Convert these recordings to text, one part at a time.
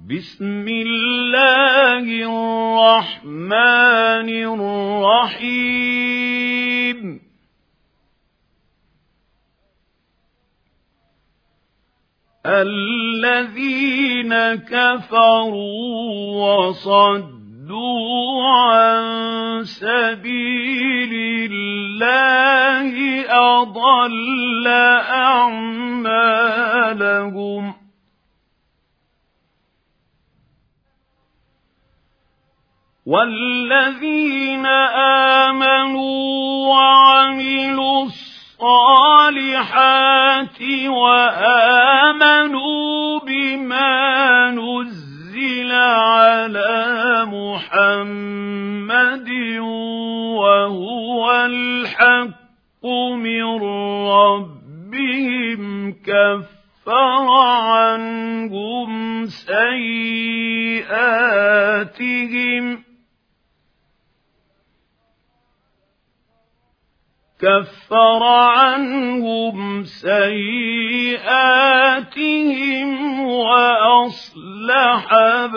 بسم الله الرحمن الرحيم الذين كفروا وصدوا عن سبيل الله أضل أعمالهم والذين آمنوا وعملوا الصالحات وآمنوا بما نزل على محمد وهو الحق من ربهم كفر عنهم سيئاتهم وأصلح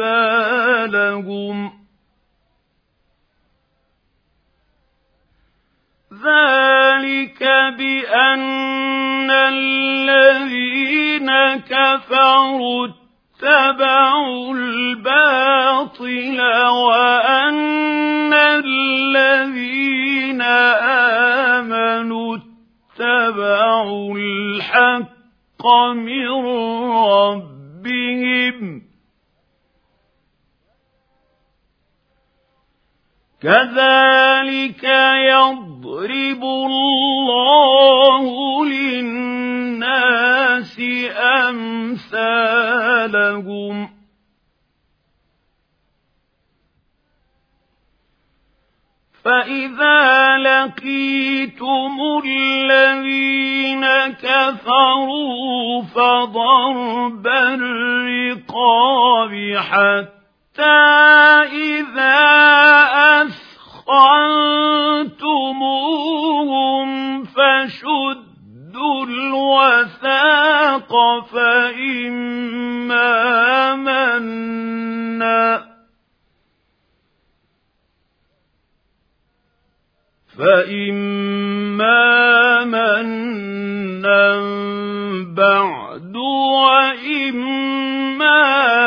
بالهم ذلك بأن الذين كفروا اتبعوا الباطل وأن الذين آمنوا اتبعوا الحق من ربهم كذلك يضرب الله للناس أمثالهم فإذا لقيتم الذين كفروا فضرب الرقاب حتى إذا أثخنتموهم فشدوا الوثاق فإما منا بعد وإما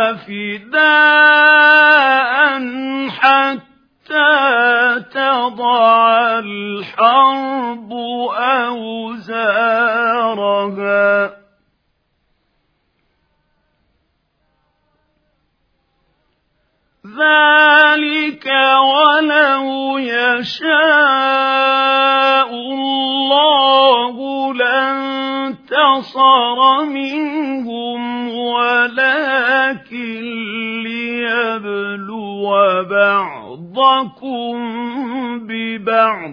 فداء حتى تضع الحرب أوزارها ذلك ولو يشاء الله لانتصر منهم ولكن ليبلو بعضكم ببعض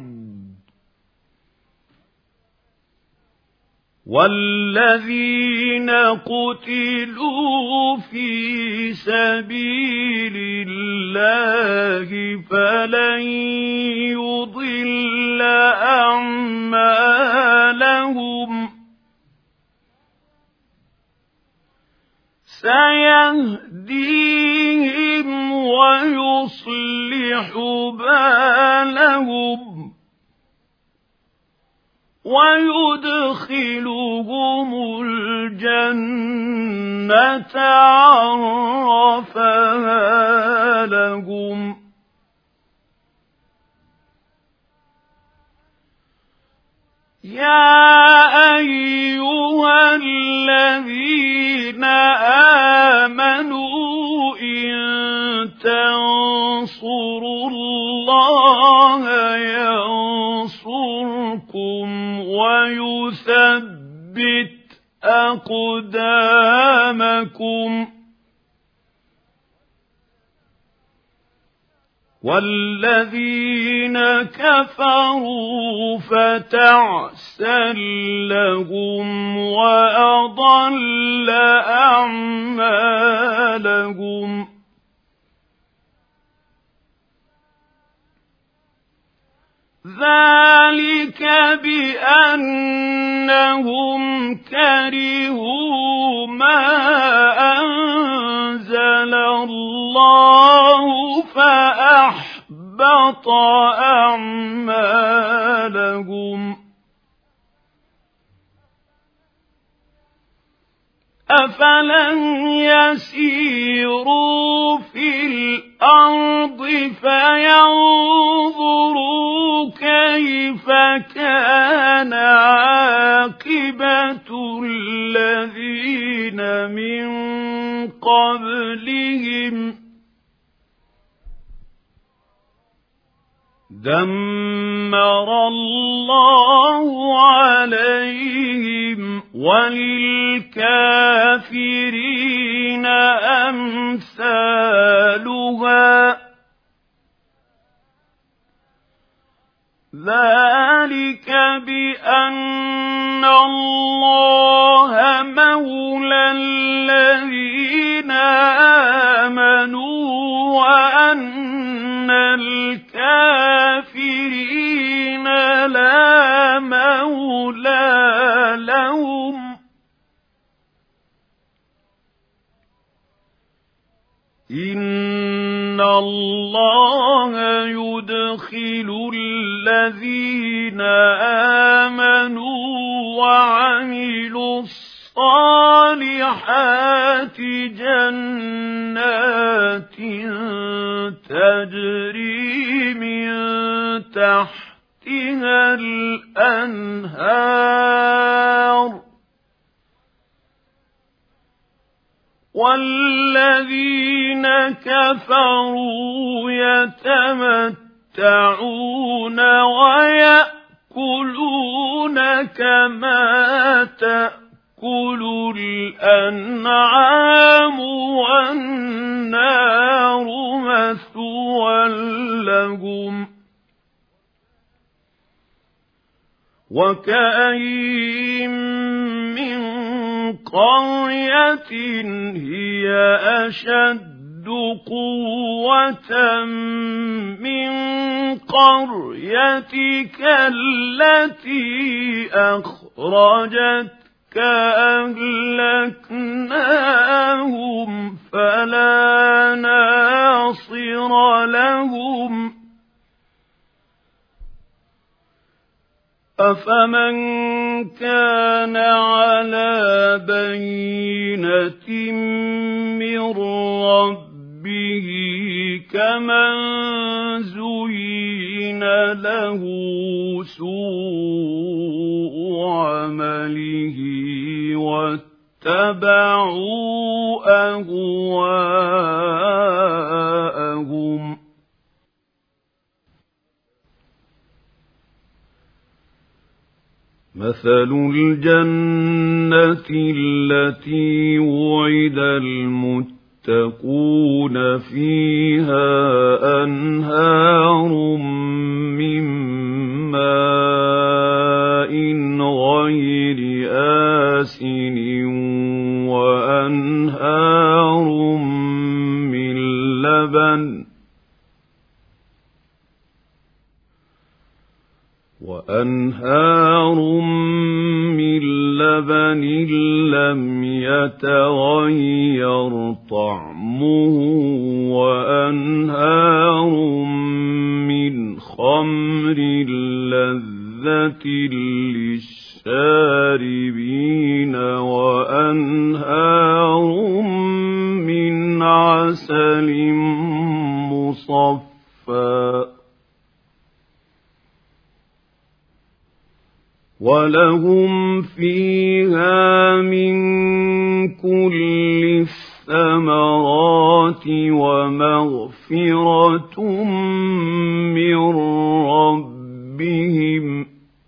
والذين قتلوا في سبيل الله فلن يضل أعمالهم سيهديهم ويصلح بالهم ويدخلهم الجنة عرفها لهم يا أيها الذين آمنوا إن تنصروا الله ينصركم ويثبت أقدامكم والذين كفروا فتعسا لهم وأضل أعمالهم ذلك بأنهم كرهوا ما أنزل فأحبط أعمالهم أفلم يسيروا في الأرض فينظروا كيف كان عاقبة الذين من قبلهم دمر الله عليهم وللكافرين أمثالها ذلك بأن الله مولى الذين آمنوا وأن الكافرين لا مولى لهم إن الله يدخل الذين آمنوا وعملوا الصالحات جنات تجري من تحتها الأنهار والذين كفروا يتمتعون ويأكلون كما تأكل الأنعام والنار مثوى لهم وكأين من قرية هي أشد قوة من قريتك التي أخرجتك أهلكناهم فلا ناصر لهم أفمن كان على بينة من ربه كمن زين له سوء عمله واتبعوا أهواءهم مثل الجنة التي وعد المتقون فيها أنهار من ماء غير آسن وأنهار من لبن لم يتغير طعمه وأنهار من خمر لذة للشاربين وأنهار من عسل مصفى ولهم فيها من كل الثمرات ومغفرة من ربهم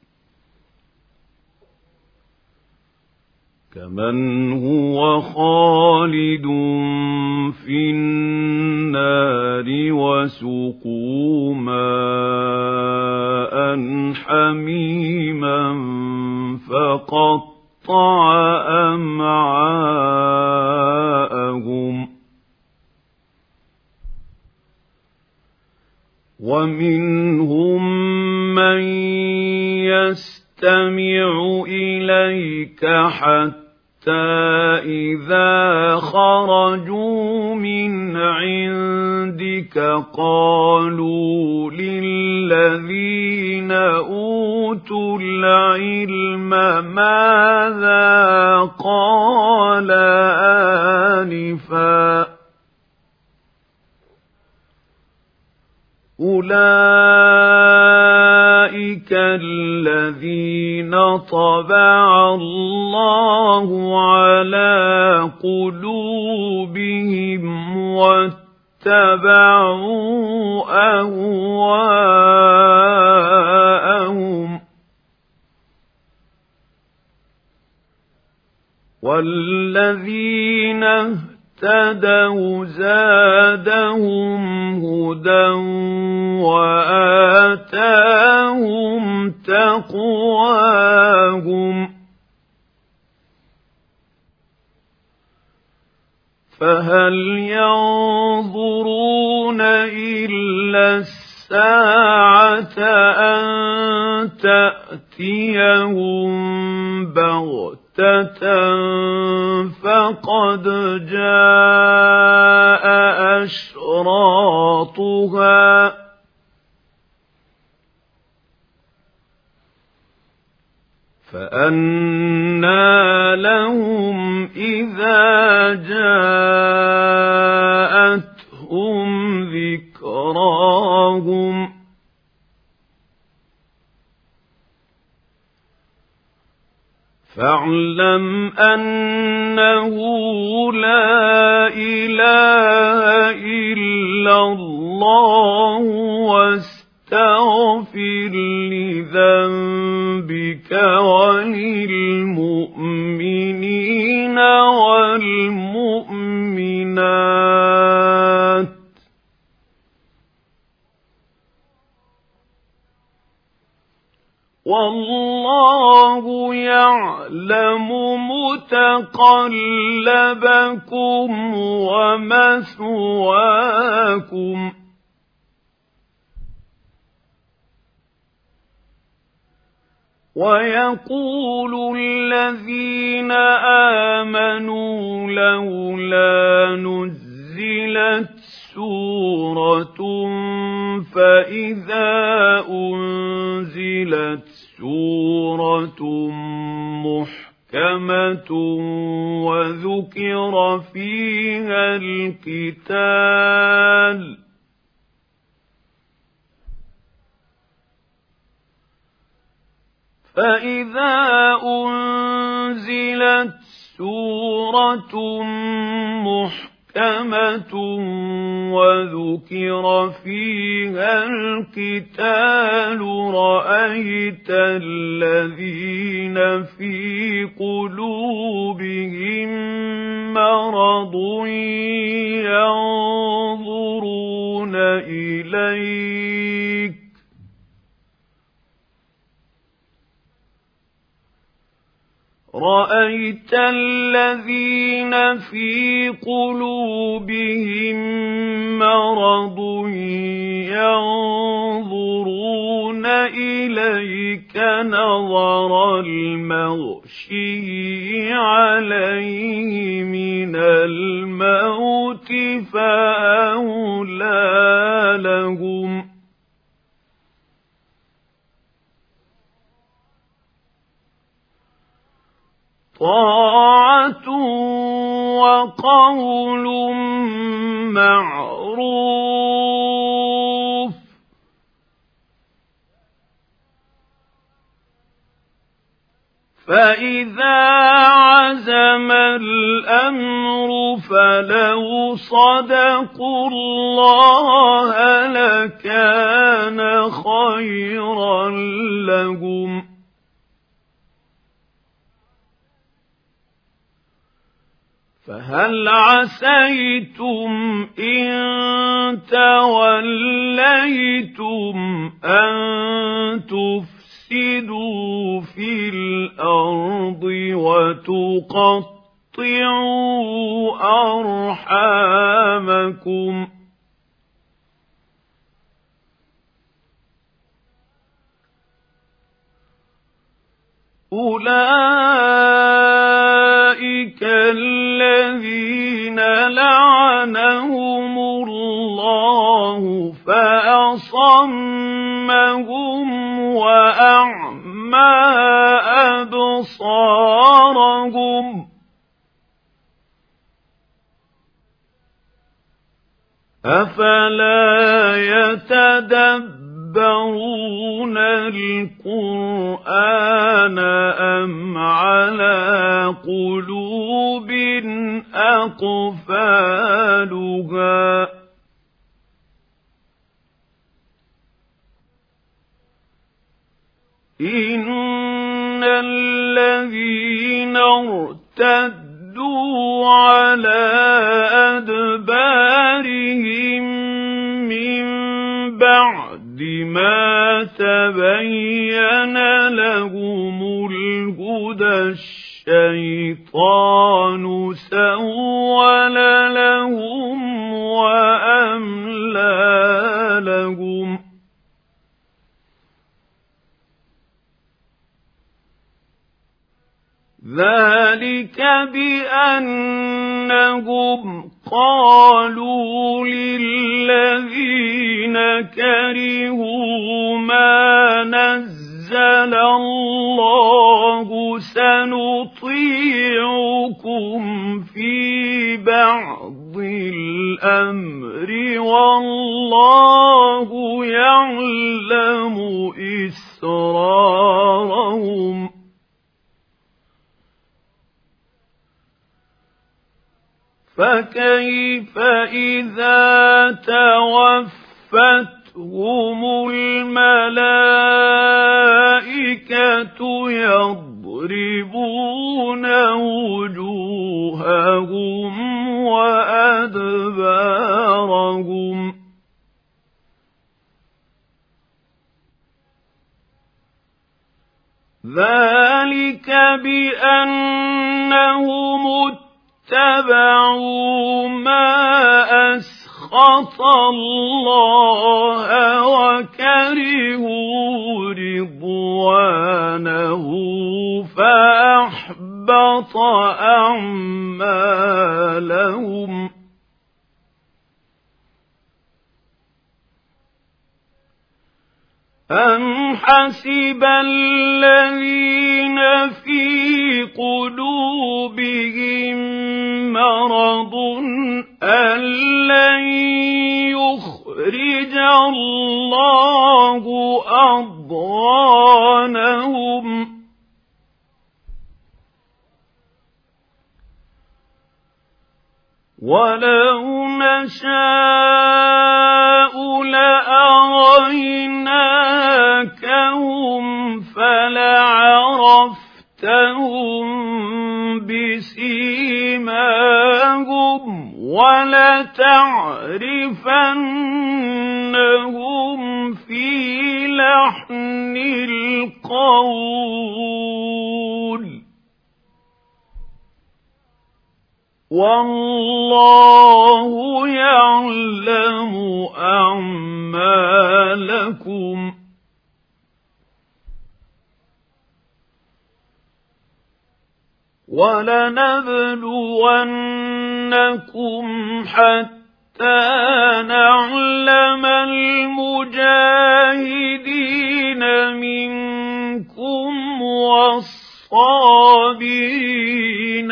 كمن هو خالد في النار وسقوا ماء حميما فقطع أمعاءهم ومنهم من يستمع إليك حتى إذا خرجوا من عندك قالوا الذين أوتوا العلم ماذا قال آنفا أولئك الذين طبع الله على قلوبهم واتبعوا أهواءهم والذين اهتدوا زادهم هدى وآتاهم تقواهم فهل ينظرون إلا الساعة أن تأتيهم بغتة فقد جاء أشراطها فأنى لهم إذا جاءتهم ذكراهم فاعلم أنه لا إله إلا الله واستغفر لذنبك وللمؤمنين والمؤمنات والله يعلم متقلبكم ومثواكم ويقول الذين آمنوا لولا نزلت سورة فإذا أنزلت سورة محكمة وذكر فيها القتال فإذا أنزلت سورة محكمة وذكر فيها القتال رأيت الذين في قلوبهم مرض ينظرون إليك رأيت الذين في قلوبهم مرض ينظرون إليك نظر المغشي عليه من الموت فأولى لهم طاعة وقول معروف فإذا عزم الأمر فلو صدقوا الله لكان خيرا لهم فهل عسيتم إن توليتم أن تفسدوا في الأرض وتقطعوا أرحامكم أولئك الذين لعنهم الله فأصمهم أفلا يتدبرون القرآن أم على قلوب أقفالها إن الذين ارتدوا على أدبارهم من بعد ما تبين لهم الهدى الشيطان سول لهم وأملى لهم ذلك بأنهم قالوا للذين كرهوا ما نزل الله سنطيعكم في بعض الأمر والله يعلم إسرارهم فكيف إذا توفتهم الملائكة يضربون وجوههم وأدبارهم ذلك بأنهم اتبعوا ما أسخط الله وكرهوا رضوانه فأحبط أعمالهم أم حسب الذين في قلوبهم مرض أن لن يخرج الله أضغانهم ولو نشاء لأريناكهم فلعرفتهم بسيماهم ولتعرفنهم في لحن القول والله يعلم أعمالكم ولنبلونكم حتى نعلم المجاهدين منكم والصابرين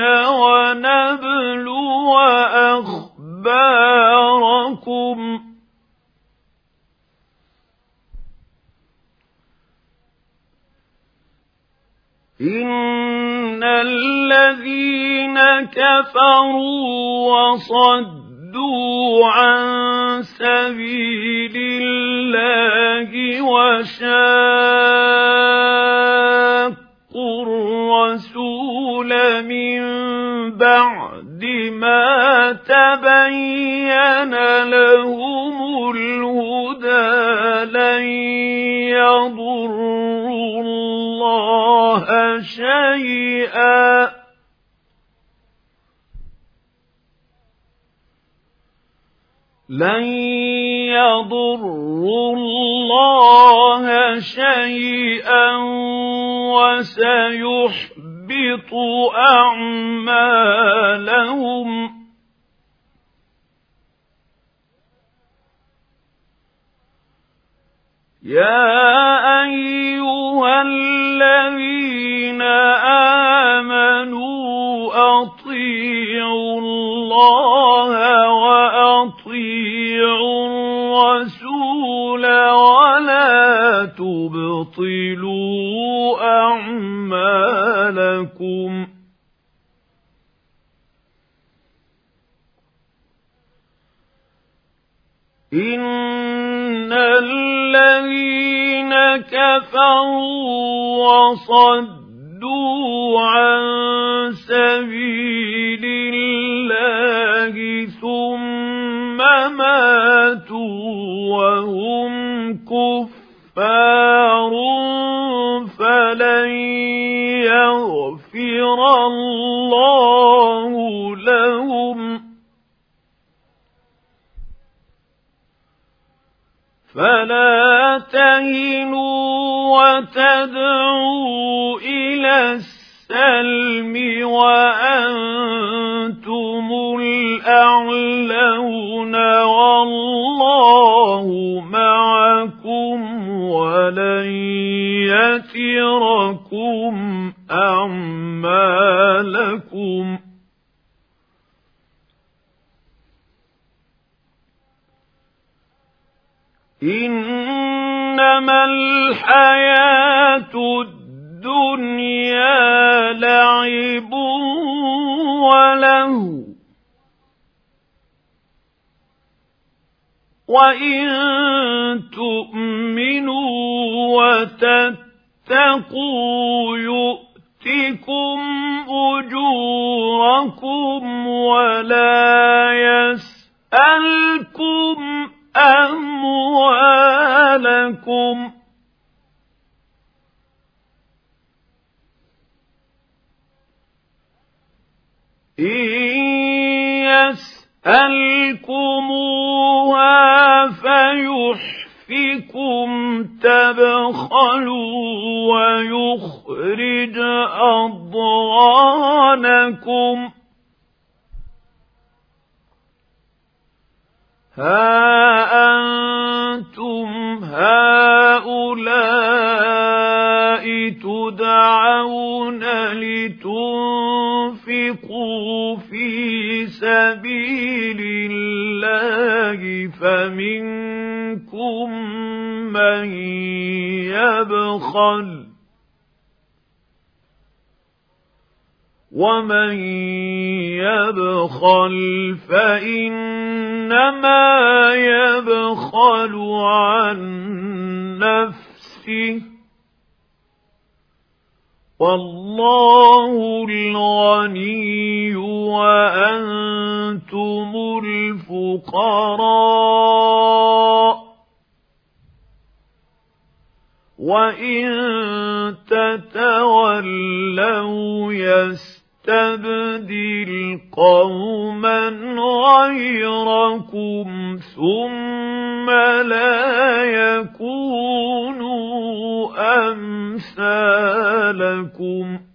ونبلو أخباركم إن الذين كفروا وصدوا عن سبيل الله وشاقوا الرسول من بعد ما تبين لهم الهدى لن يضروا الله شيئا وسيحبط أعمالهم يا أيها الذين آمنوا أطيعوا الله وأطيعوا إن الذين كفروا وصدوا عن سبيل الله ثم ماتوا وهم كفار فلن يغفر الله لهم فلا تهنوا وتدعوا إلى السلم وأنتم الأعلون والله معكم ولن يتركم أعمالكم إنما الحياة الدنيا لعب ولهو وإن تؤمنوا وتتقوا يؤتكم أجوركم ولا يسألكم أموالكم إن يسألكموها فيحفكم تبخلوا ويخرج أضغانكم ها أنتم هؤلاء تدعون لتنفقوا في سبيل الله فمنكم من يبخل ومن يبخل فإنما يبخل عن نفسه والله الغني وأنتم الفقراء وإن تتولوا يستبدل قوما غيركم ثم لا يكونوا أمثالكم